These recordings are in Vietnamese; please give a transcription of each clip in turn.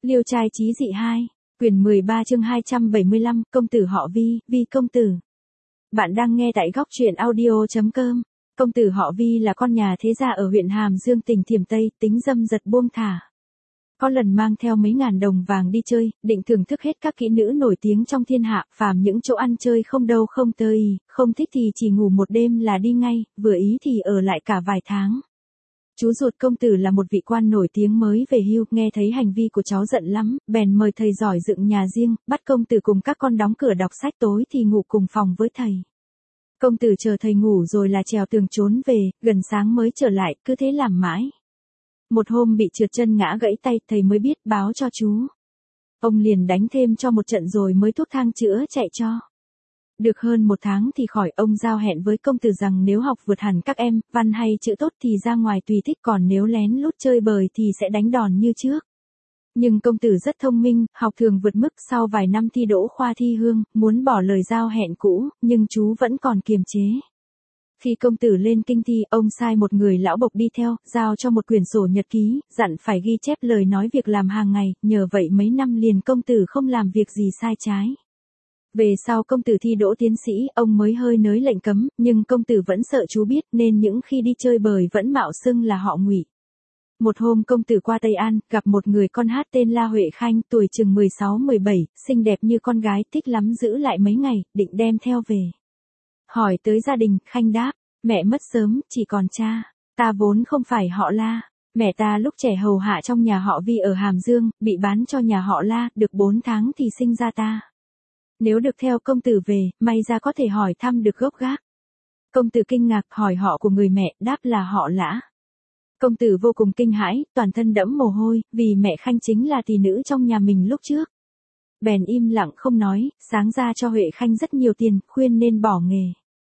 Liêu trai chí dị 2, quyển 13 chương 275, công tử họ Vi, Vi công tử. Bạn đang nghe tại góc truyện audio.com. Công tử họ Vi là con nhà thế gia ở huyện Hàm Dương tỉnh Thiểm Tây, tính dâm dật buông thả. Có lần mang theo mấy ngàn đồng vàng đi chơi, định thưởng thức hết các kỹ nữ nổi tiếng trong thiên hạ, phàm những chỗ ăn chơi không đâu không tới, không thích thì chỉ ngủ một đêm là đi ngay, vừa ý thì ở lại cả vài tháng. Chú ruột công tử là một vị quan nổi tiếng mới về hưu, nghe thấy hành vi của cháu giận lắm, bèn mời thầy giỏi dựng nhà riêng, bắt công tử cùng các con đóng cửa đọc sách, tối thì ngủ cùng phòng với thầy. Công tử chờ thầy ngủ rồi là trèo tường trốn về, gần sáng mới trở lại, cứ thế làm mãi. Một hôm bị trượt chân ngã gãy tay, thầy mới biết báo cho chú. Ông liền đánh thêm cho một trận rồi mới thuốc thang chữa chạy cho. Được hơn một tháng thì khỏi, ông giao hẹn với công tử rằng nếu học vượt hẳn các em, văn hay chữ tốt thì ra ngoài tùy thích, còn nếu lén lút chơi bời thì sẽ đánh đòn như trước. Nhưng công tử rất thông minh, học thường vượt mức, sau vài năm thi đỗ khoa thi hương, muốn bỏ lời giao hẹn cũ, nhưng chú vẫn còn kiềm chế. Khi công tử lên kinh thi, ông sai một người lão bộc đi theo, giao cho một quyển sổ nhật ký, dặn phải ghi chép lời nói việc làm hàng ngày, nhờ vậy mấy năm liền công tử không làm việc gì sai trái. Về sau công tử thi đỗ tiến sĩ, ông mới hơi nới lệnh cấm, nhưng công tử vẫn sợ chú biết nên những khi đi chơi bời vẫn mạo xưng là họ Ngụy. Một hôm công tử qua Tây An, gặp một người con hát tên La Huệ Khanh, tuổi chừng 16-17, xinh đẹp như con gái, thích lắm, giữ lại mấy ngày, định đem theo về. Hỏi tới gia đình, Khanh đáp, mẹ mất sớm, chỉ còn cha, ta vốn không phải họ La. Mẹ ta lúc trẻ hầu hạ trong nhà họ Vi ở Hàm Dương, bị bán cho nhà họ La, được 4 tháng thì sinh ra ta. Nếu được theo công tử về, may ra có thể hỏi thăm được gốc gác. Công tử kinh ngạc hỏi họ của người mẹ, đáp là họ Lã. Công tử vô cùng kinh hãi, toàn thân đẫm mồ hôi, vì mẹ Khanh chính là tỷ nữ trong nhà mình lúc trước. Bèn im lặng không nói, sáng ra cho Huệ Khanh rất nhiều tiền, khuyên nên bỏ nghề.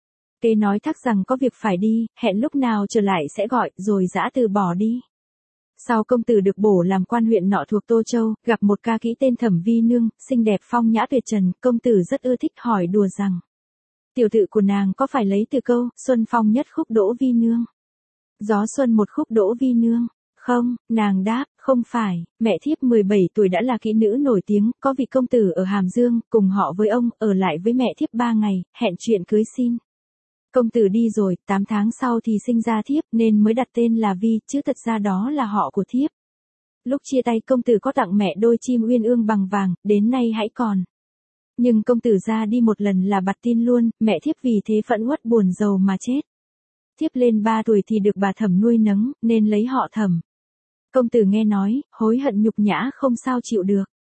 Kế nói thắc rằng có việc phải đi, hẹn lúc nào trở lại sẽ gọi, rồi dã từ bỏ đi. Sau công tử được bổ làm quan huyện nọ thuộc Tô Châu, gặp một ca kỹ tên Thẩm Vi Nương, xinh đẹp phong nhã tuyệt trần, công tử rất ưa thích, hỏi đùa rằng: tiểu tự của nàng có phải lấy từ câu, xuân phong nhất khúc đỗ vi nương, gió xuân một khúc đỗ vi nương? Không, nàng đáp, không phải, mẹ thiếp 17 tuổi đã là kỹ nữ nổi tiếng, có vị công tử ở Hàm Dương, cùng họ với ông, ở lại với mẹ thiếp 3 ngày, hẹn chuyện cưới xin. Công tử đi rồi, 8 tháng sau thì sinh ra thiếp, nên mới đặt tên là Vi, chứ thật ra đó là họ của thiếp. Lúc chia tay công tử có tặng mẹ đôi chim uyên ương bằng vàng, đến nay hãy còn. Nhưng công tử ra đi một lần là bặt tin luôn, mẹ thiếp vì thế phẫn uất buồn rầu mà chết. Thiếp lên 3 tuổi thì được bà Thẩm nuôi nấng, nên lấy họ Thẩm. Công tử nghe nói, hối hận nhục nhã không sao chịu được.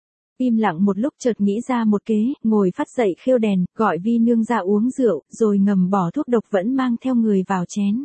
Im lặng một lúc chợt nghĩ ra một kế, ngồi phắt dậy khêu đèn, gọi Vi Nương ra uống rượu, rồi ngầm bỏ thuốc độc vẫn mang theo người vào chén.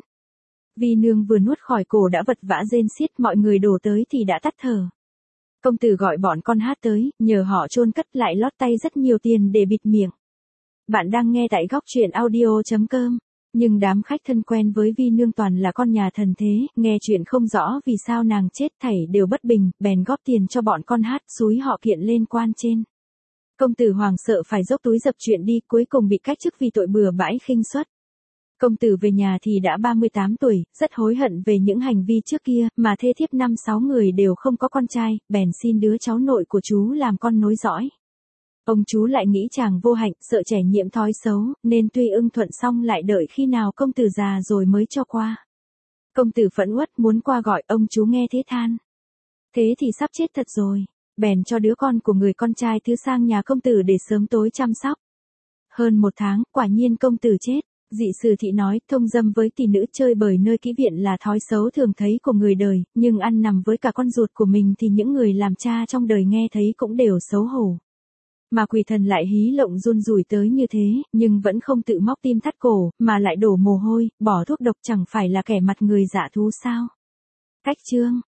Vi Nương vừa nuốt khỏi cổ đã vật vã rên xiết, mọi người đổ tới thì đã tắt thở. Công tử gọi bọn con hát tới, nhờ họ chôn cất lại lót tay rất nhiều tiền để bịt miệng. Bạn đang nghe tại góc truyện audio.com. Nhưng đám khách thân quen với Vi Nương toàn là con nhà thần thế, nghe chuyện không rõ vì sao nàng chết, thảy đều bất bình, bèn góp tiền cho bọn con hát, xúi họ kiện lên quan trên. Công tử hoàng sợ phải dốc túi dập chuyện đi, cuối cùng bị cách chức vì tội bừa bãi khinh suất. Công tử về nhà thì đã 38 tuổi, rất hối hận về những hành vi trước kia, mà thê thiếp 5-6 người đều không có con trai, bèn xin đứa cháu nội của chú làm con nối dõi. Ông chú lại nghĩ chàng vô hạnh, sợ trẻ nhiễm thói xấu, nên tuy ưng thuận xong lại đợi khi nào công tử già rồi mới cho qua. Công tử phẫn uất muốn qua gọi, ông chú nghe thế than: thế thì sắp chết thật rồi, bèn cho đứa con của người con trai thứ sang nhà công tử để sớm tối chăm sóc. Hơn 1 tháng, quả nhiên công tử chết. Dị sử thị nói, thông dâm với tỷ nữ chơi bời nơi kỹ viện là thói xấu thường thấy của người đời, nhưng ăn nằm với cả con ruột của mình thì những người làm cha trong đời nghe thấy cũng đều xấu hổ. Mà quỷ thần lại hí lộng run rủi tới như thế, nhưng vẫn không tự móc tim thắt cổ, mà lại đổ mồ hôi, bỏ thuốc độc, chẳng phải là kẻ mặt người dạ thú sao? Cách chương